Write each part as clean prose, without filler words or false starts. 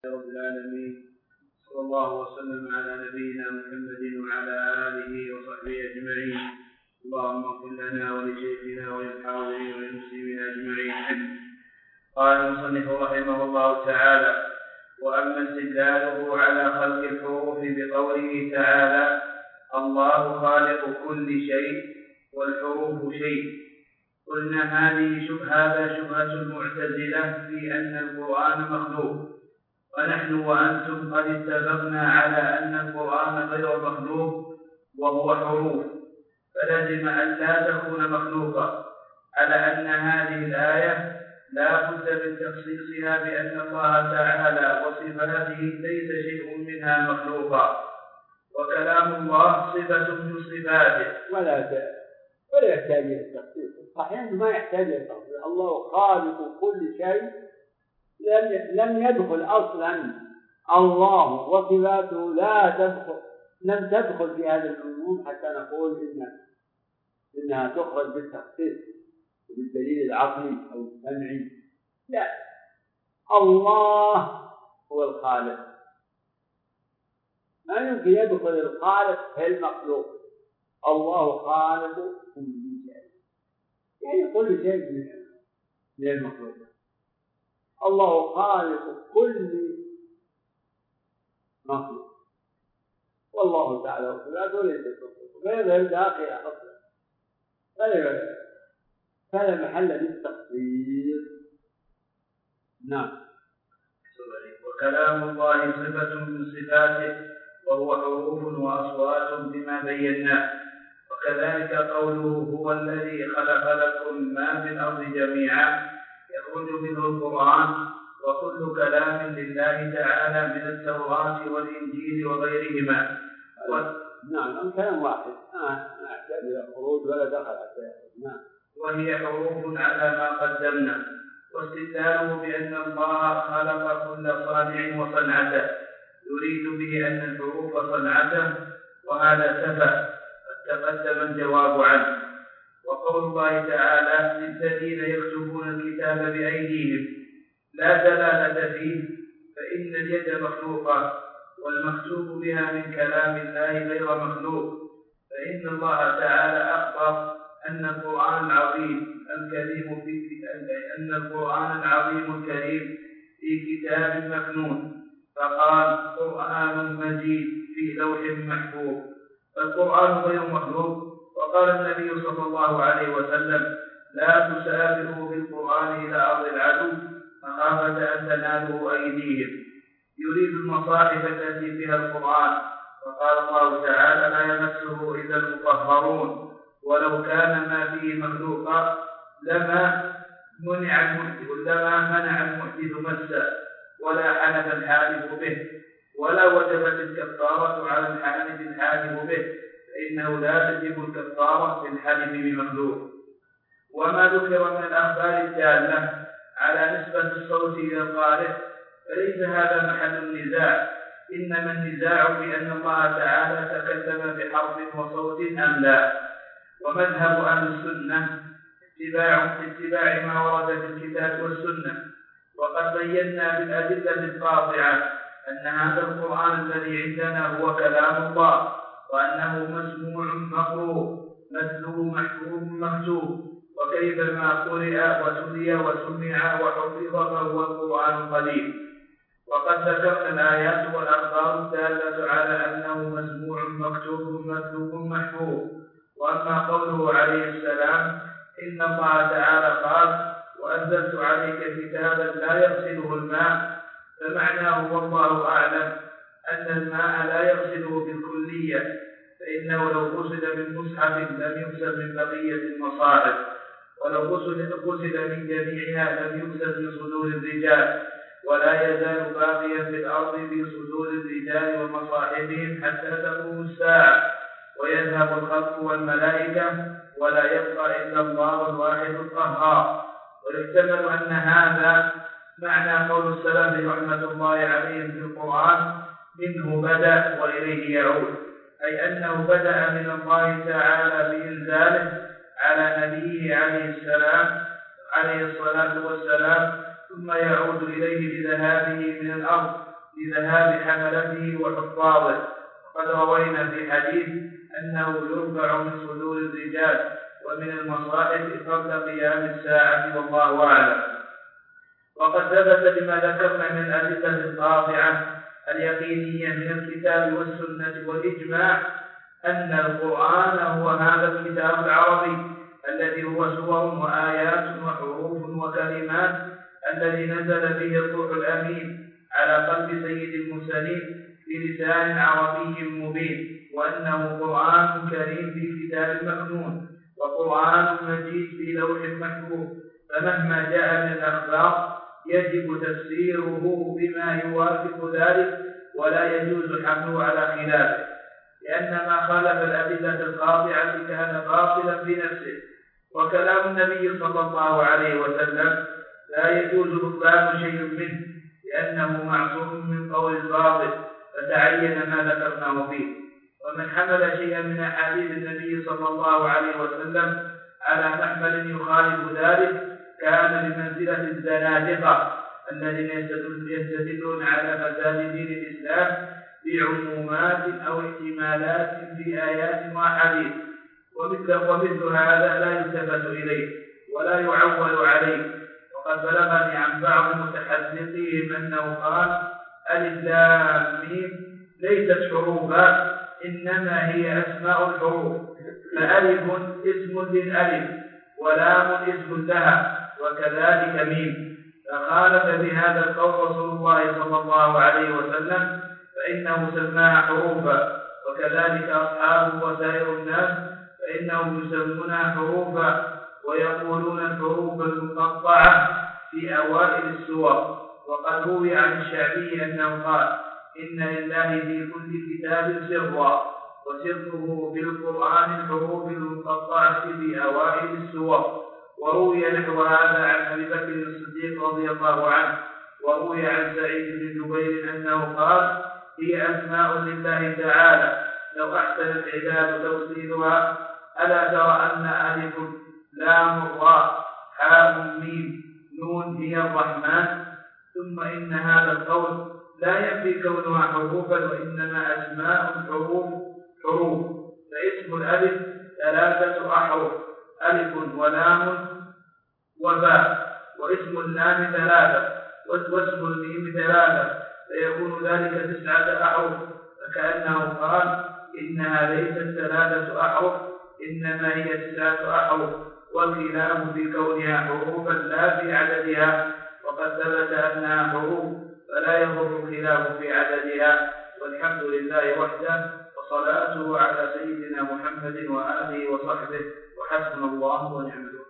رب العالمين، صلى الله وسلم على نبينا محمد وعلى آله وصحبه أجمعين. اللهم اغفر لنا ولشيخنا وللحاضرين وللمسلمين أجمعين. قال المصنف رحمه الله تعالى: وأما استدلاله على خلق الحروف بقوله تعالى: الله خالق كل شيء والحروف شيء، قلنا هذا شبهة المعتزلة في أن القرآن مخلوق، ونحن وأنتم قد اتفقنا على أن القرآن غير مخلوق وهو حروف، فلازم أن لا تكون مخلوقا، على أن هذه الآية لا بد من تخصيصها بأن الله تعالى وصفاته ليس شيء منها مخلوقا، وكلام الله صفة من صفاته ولا يحتاج إلى التخصيص. صحيح ما يحتاج إلى التخصيص. الله خالق كل شيء، لم يدخل أصلا الله وصفاته لم تدخل في هذا العموم حتى نقول إنها تخرج بالتخصيص بالدليل العقلي أو السمعي. لا، الله هو الخالق، ما يمكن يدخل الخالق في المخلوق. الله خالق كل شيء، يعني كل شيء من المخلوق. الله خالق كل مخلوق، والله تعالى وصفاته ليس مخلوق، غير داخل أصلا، فلا محل للتخصيص. نعم. وكلام الله صفة من صفاته وهو حروف وأصوات بما بيناه، وكذلك قوله هو الذي خلق لكم ما في الأرض جميعا يخرج منه القرآن وكل كلام لله تعالى من التوراة والإنجيل وغيرهما. نعم، الكلام واحد، ما يحتاج إلى خروج ولا دخل. نعم. وهي حروف على ما قدمنا. واستدلاله بأن الله خلق كل صانع وصنعته يريد به أن الحروف صنعته، وهذا سفه قد تقدم الجواب عنه. وقول الله تعالى: للذين يكتبون الكتاب بأيديهم لا دلالة فيه، فإن اليد مخلوقة والمكتوب بها من كلام الله غير مخلوق، فإن الله تعالى أخبر أن القرآن العظيم الكريم في كتاب مكنون، فقال: قرآن مجيد في لوح محفوظ، فالقرآن غير مخلوق. وقال النبي صلى الله عليه وسلم: لا تسافروا بالقرآن إلى أرض العدو مخافة أن تنالوا أيديهم، يريد المصاحف التي فيها القرآن. وقال الله تعالى: لا يمسه إلا المطهرون، ولو كان ما فيه مخلوقا لما منع المحدث مسا ولا حلف الحالف به، ولا وجبت الكفارة على الحالف الحالف به، فإنه لا تجب الكفارة للحلف بمخلوق. وما ذكر من الأخبار الدالة على نسبة الصوت إلى القارئ فليس هذا محل النزاع، إنما النزاع بأن الله تعالى تكلم بحرف وصوت أم لا. ومذهب أهل السنة اتباع ما ورد في الكتاب والسنة، وقد بينا بالأدلة القاطعة أن هذا القرآن الذي عندنا هو كلام الله، وأنه مسموع مقروء متلو محفوظ مكتوب، وكيفما قرئ وتلي وسمع وحفظ فهو القرآن القديم. وقد ذكرنا الآيات والأخبار الدالة على أنه مسموع مكتوب متلو محفوظ. وأما قوله عليه السلام: إن الله تعالى قال: وأنزلت عليك كتابا لا يغسله الماء، فمعناه والله أعلم أن الماء لا يغسله بالكلية، فإنه لو غسل من مصحف لم يغسل من بقية المصاحف، ولو غسل من جميعها لم يغسل من صدور الرجال، ولا يزال باقيا في الأرض في صدور الرجال ومصاحفهم حتى تقوم الساعة، ويذهب الخلق والملائكة ولا يبقى إلا الله الواحد القهار. ويحتمل أن هذا معنى قول السلف رحمة الله عليهم في القرآن: منه بدأ وإليه يعود، أي أنه بدأ من الله تعالى بإنزاله على نبيه عليه الصلاة والسلام، ثم يعود إليه بذهابه من الأرض لذهاب حملته وحفاظه. وقد روينا في حديث أنه يرفع من صدور الرجال ومن المصائب قبل قيام الساعة والله أعلم. وقد ثبت بما ذكرنا من الأدلة القاطعة اليقينية من الكتاب والسنة والإجماع أن القرآن هو هذا الكتاب العربي الذي هو سور وآيات وحروف وكلمات الذي نزل به الروح الأمين على قلب سيد المرسلين بلسان عربي مبين، وأنه قرآن كريم في كتاب مكنون وقرآن مجيد في لوح محفوظ. فمهما جاء من الأخبار يجب تفسيره بما يوافق ذلك ولا يجوز حمله على خلافه، لأن ما خالف الأدلة القاطعة كان باطلا في نفسه. وكلام النبي صلى الله عليه وسلم لا يجوز بطلان شيء منه لأنه معصوم من قول الباطل، فتعين ما ذكرناه فيه. ومن حمل شيئا من أحاديث النبي صلى الله عليه وسلم على محمل يخالف ذلك كان بمنزلة الزنادقة الذين يستدلون على فساد دين الإسلام بعمومات أو احتمالات في آيات وأحاديث، ومثل هذا لا يلتفت إليه ولا يعول عليه. وقد بلغني عن بعض متحدثيهم أنه قال: ألف لام ميم ليست حروفا إنما هي أسماء الحروف، فألف اسم للألف ولام اسم لها وكذلك ميم. فخالف بهذا القول رسول الله صلى الله عليه وسلم فإنه سماها حروفا، وكذلك أصحابه وسائر الناس فإنهم يسمونها حروفا ويقولون الحروف المقطعة في أوائل السور. وقد روي عن الشعبي أنه قال: إن لله في كل كتاب سرا، وسره في القرآن الحروف المقطعة في أوائل السور. وروي نحو هذا عن أبي بكر الصديق رضي الله عنه. وروي عن سعيد بن جبير أنه قال: هي أسماء لله تعالى لو أحسن العباد توصيلها. ألا ترى أن ألف لام راء حاء ميم نون هي الرحمن؟ ثم إن هذا القول لا ينفي كونها حروفا، وإنما أسماء حروف. فاسم الألف 3 أحرف: ألف ولام وباء، واسم اللام 3، واسم الميم 3، فيكون ذلك 9 أحرف. فكأنه قال: إنها ليست 3 أحرف إنما هي 9 أحرف، والخلاف في كونها حروفا لا في عددها. وقد ثبت أنها حروف فلا يضر الخلاف في عددها. والحمد لله وحده، وصلاته على سيدنا محمد وآله وصحبه، وحسبنا الله ونعم الوكيل.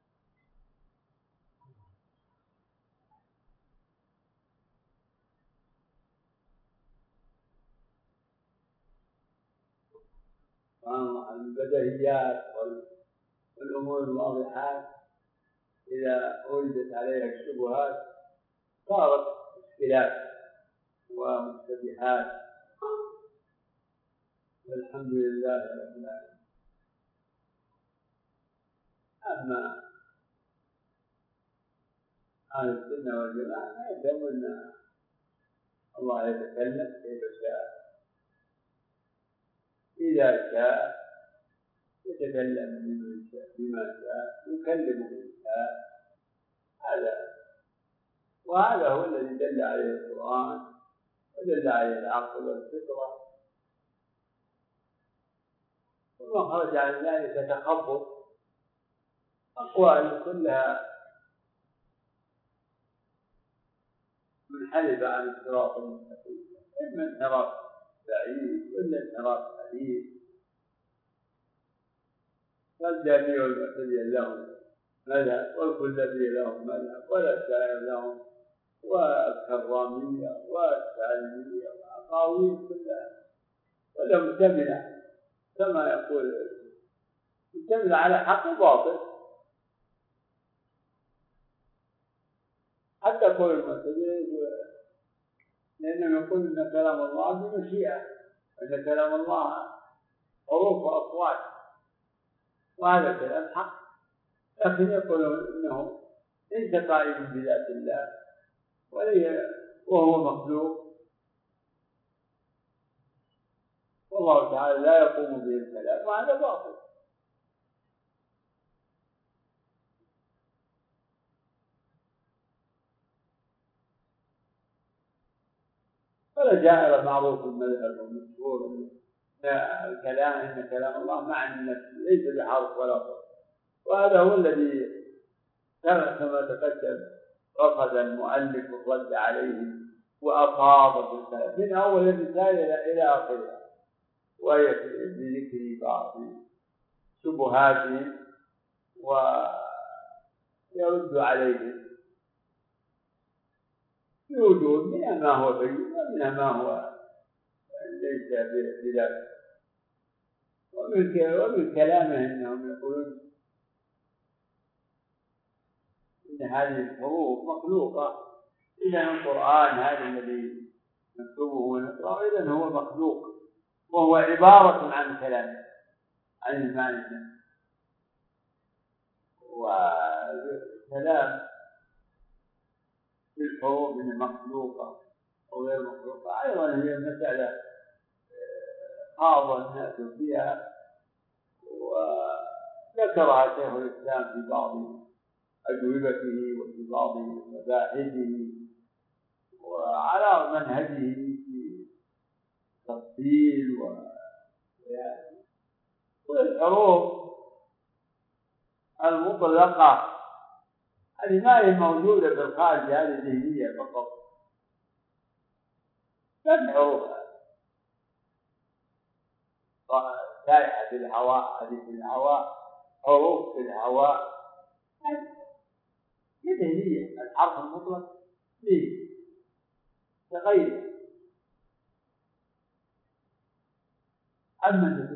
البديهيات والأمور الواضحات إذا وجدت عليها الشبهات صارت مشكلات ومشتبهات. والحمد لله رب العالمين. أما أهل السنة والجماعة يعلمون أن الله يتكلم كيف شاء، إذا شاء يتكلم بما شاء، يكلم من شاء. وهذا هو الذي دل عليه القرآن ودل عليه العقل والفطرة. وما خرج عن ذلك تخبط. أقوال كلها منحرفة عن الصراط المستقيم، إما انحراف بعيد ولا انحراف قريب. فالجميع والمعتزلة لهم مذهب، والكلابية لهم مذهب، والأشاعرة لهم، والكرامية والسالمية والأقاويل كلها، ولا مجتملة كما يقول، مجتملة على حق وباطل. حتى يقول المعتزلة لأنهم يقولون أن كلام الله بمشيئة، أن كلام الله حروف وأصوات، وهذا كلام حق. لكن يقولون إنه ليس قائم بذات الله وهو مخلوق، والله تعالى لا يقوم به الكلام، وهذا باطل. ولا جاء معروف المذهب والمشهور الكلام ان كلام الله مع النفس ليس بحرف ولا صوت، وهذا هو الذي كما تقدم رفض المؤلف الرد عليه وافاض في الكلام من اول الرساله الى اخرها، وهي بذكر بعض شبهاتهم ويرد عليهم بوجود منها ما هو بين ومنها ما هو ليس بذلك. ومن كلامه انهم يقولون ان هذه الحروف مخلوقه، اذا القران هذا الذي نكتبه ونقراه اذا هو مخلوق وهو عباره عن كلام عن المعنى، وكلام الحروف مخلوقه او غير مخلوقه ايضا هي مساله خاض الناس فيها، وذكرها شيخ الاسلام في بعض اجوبته وفي بعض مباحثه وعلى منهجه في التفصيل والحروف المطلقه هذه ما هي موجوده في الخارج، هذه ذهنيه فقط، لا حروفها سائحة في الهواء، هذه في الهواء، حروف في الهواء، هي الحرف المطلق ليه تغير. أما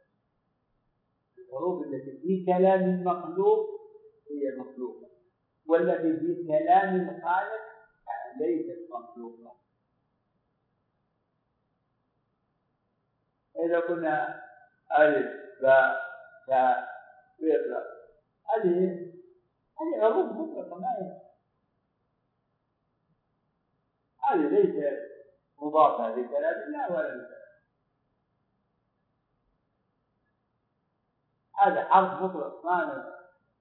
الحروف التي في كلام مخلوق هي مخلوقة، والتي في كلام الخالق ليست مخلوقة. إذا كنا ألف باء تاء يطلق هذه حروف مطلقة، ما هي هذه ليست مضافة لكلام الله ولا لكلام، هذا حرف مطلق ما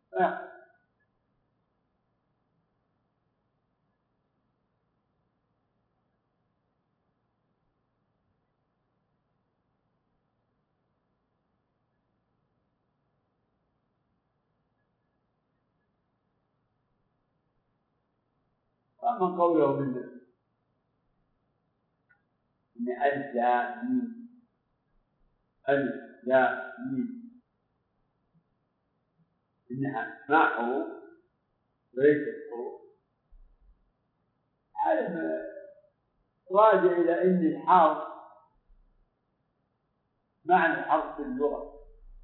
فمن قوله منه إن ألف لام ميم ألف لام ميم إنها ما حروف وليست حروف، هذا راجع إلى أن الحرف معنى الحرف في اللغة،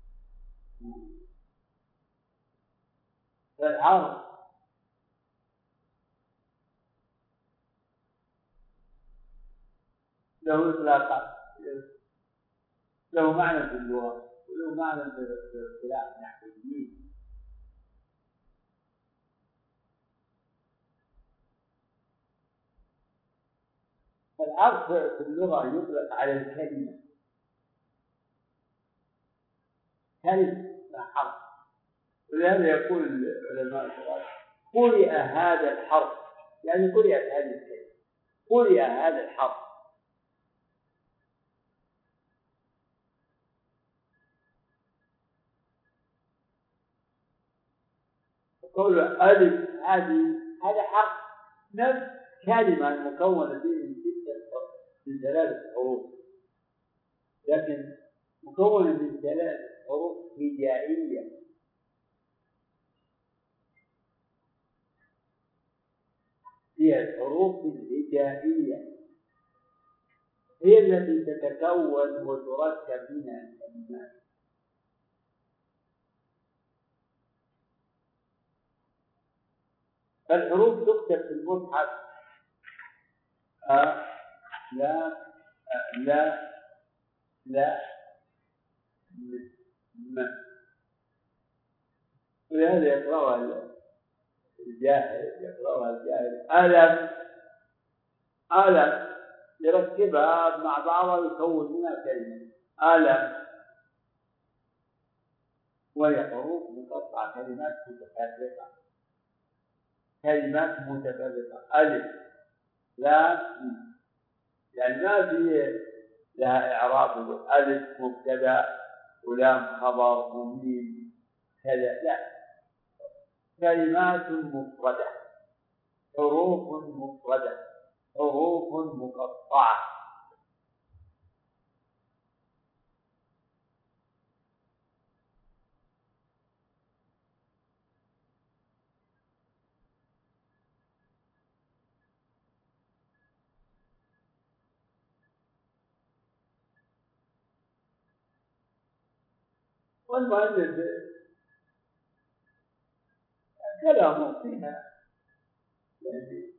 فالحرف له إطلاقات، له معنى في اللغة وله معنى في الاصطلاح النحويين. فالحرف في اللغة يطلق على الكلمة، كلمة حرف، ولهذا يقول العلماء الشرائع قرئ هذا الحرف، يعني قرئت هذه الكلمة، قرئ هذا الحرف. قول ألف هذا حرف، نفس كلمة المكونة من ثلاثة حروف، لكن مكونة من ثلاثة حروف هجائية، هي الحروف الهجائية هي التي تتكون وتركب منها الكلمات. فالحروف تكتب في المصحف لا لا لا م، ولهذا يقرأها الجاهل ألم يركبها مع بعضها يكون منها كلمة. ألم، وهي حروف مقطعة، كلمات متفرقة، كلمات متفرقة، ألف لام ميم، يعني ما في لها إعراب ألف مبتدأ ولام خبر وميم كذا، لا، كلمات مفردة، حروف مفردة، حروف مقطعة. والمؤلف كلامه فيها يعني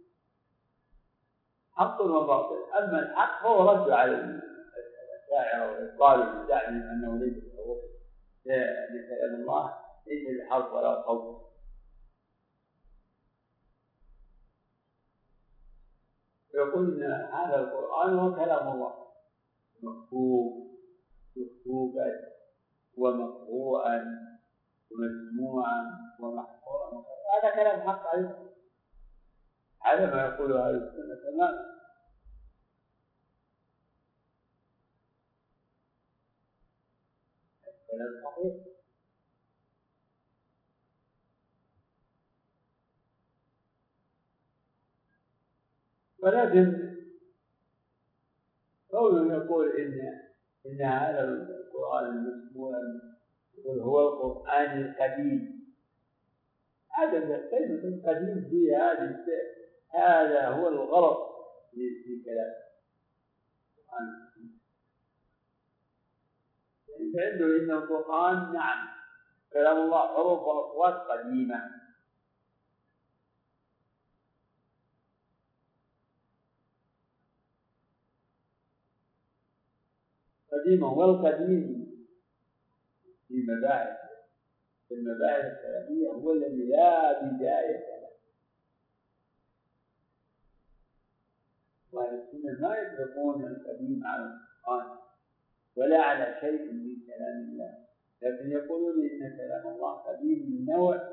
حق وباطل، أما الحق هو رد على الشاعر والطالب الزعم أنه ليس بحروف لكلام الله، ليس بحرف ولا صوت. يقول هذا القرآن هو كلام الله، مكتوب مكتوبا ومقروءا ومسموعا ومحفورا، هذا كلام حق أيضا، هذا ما يقوله أهل السنة تماما. كلام صحيح. ولكن قوله يقول إن هذا القرآن المسموع يقول هو القرآن القديم، هذا كلمة القديم في هذا هو الغلط في كلام القرآن. عنده إن القرآن نعم كلام الله، حروف وأصوات قديمة، قديمة، والقديم في مباحث، في المباحث الكلامية هو الذي لا بداية له، وأهل السنة ما يطلقون القديم على القرآن ولا على شيء من كلام الله، لكن يقولون إن كلام الله قديم من نوع،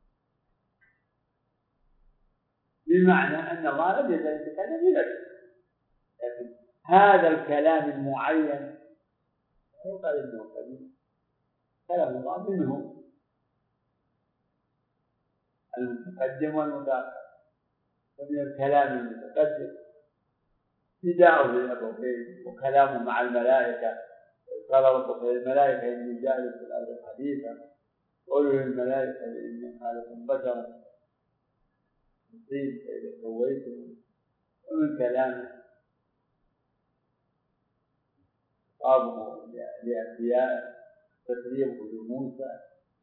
بمعنى أن الله لم يزل يتكلم بنفسه، لكن هذا الكلام المعين يقال إنه قديم، كلام الله منه المتقدم والمتأخر، ومن الكلام المتقدم نداءه للأبوين وكلامه مع الملائكة، قال ربك للملائكة إني جاعل في الأرض خليفة، قولوا للملائكة إني خالق بشرا نصيب إذا سويته، ومن كلامه خطابه لأنبيائه تكريمه لموسى،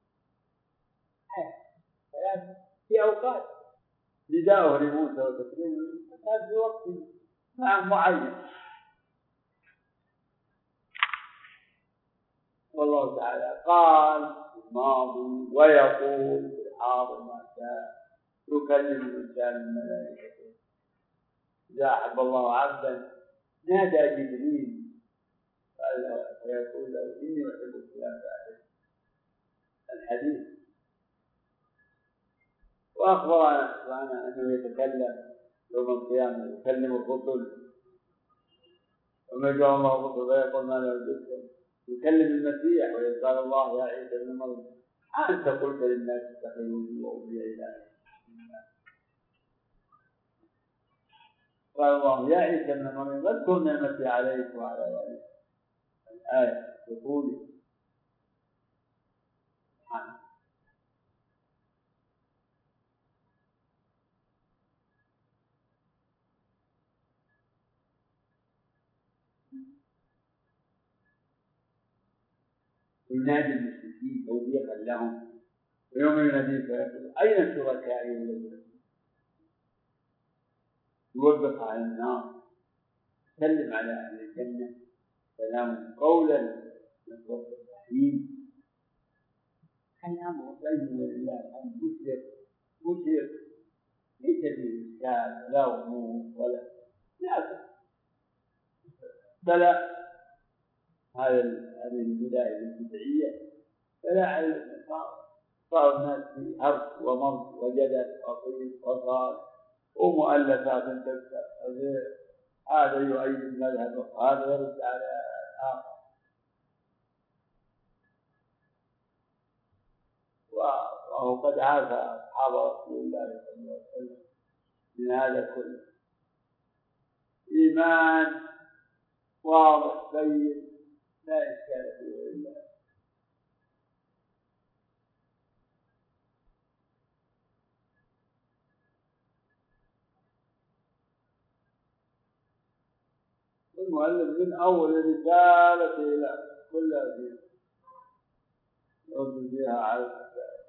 كلام في أوقات، نداءه لموسى وتكريمه لموسى كان في وقت معين. والله تعالى قال في الماضي ويقول في الحاضر ما شاء، يكلم الإنسان الملائكة، إذا أحب الله عبدا نادى جبريل فيقول له إني أحب فلان فأحب الحديث. وأخبرنا سبحانه أنه يتكلم يوم القيامة، يكلم الرسل، وما جاء الله الرسل فيقول ما له ذكر، يكلم المسيح ويقال الله يا عيسى ابن مريم أنت قلت للناس اتخذوني وأمي إلهين، قال الله يا عيسى ابن مريم اذكر نعمتي عليك وعلى والديك، الآية يقول ينادي المشركين توبيخا لهم، ويوم يناديه فيقول أين شركائي الذين يوبخ على النار، سلم على أهل الجنة سلام قولا من رب رحيم، كلامه بين الله عن مشرك ليس فيه إشكال ولا غموض ولا لا بلى هذه المذاهب البدعية، فلا علم. صار الناس في حرب ومرض وجدل وطيب وصال ومؤلفات تكتب، هذا يؤيد المذهب وهذا يرد على الآخر، وهو قد عاف أصحاب رسول الله صلى الله عليه وسلم من هذا كله. إيمان واضح بين لا إشكال فيه إلا المؤلف من أول رسالة إلى كل أبيه يرد فيها على الأسئلة،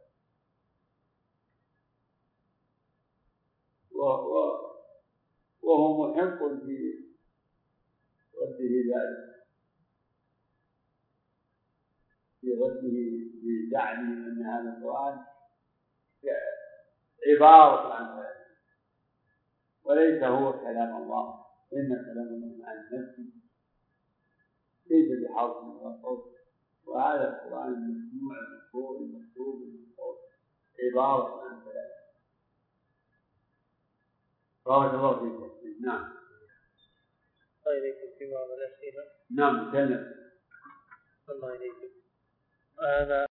وهو محق في رده ذلك، في رده بزعمه أن هذا القرآن عبارة عن ذلك وليس هو كلام الله، إن كلام الله عن نفسه ليس بحرف ولا صوت، وهذا القرآن المسموع المقروء المكتوب المصوت عبارة عن كلام. بارك الله فيكم. نعم. إليكم في بعض الأسئلة. نعم. كلام. الله إليكم. هذا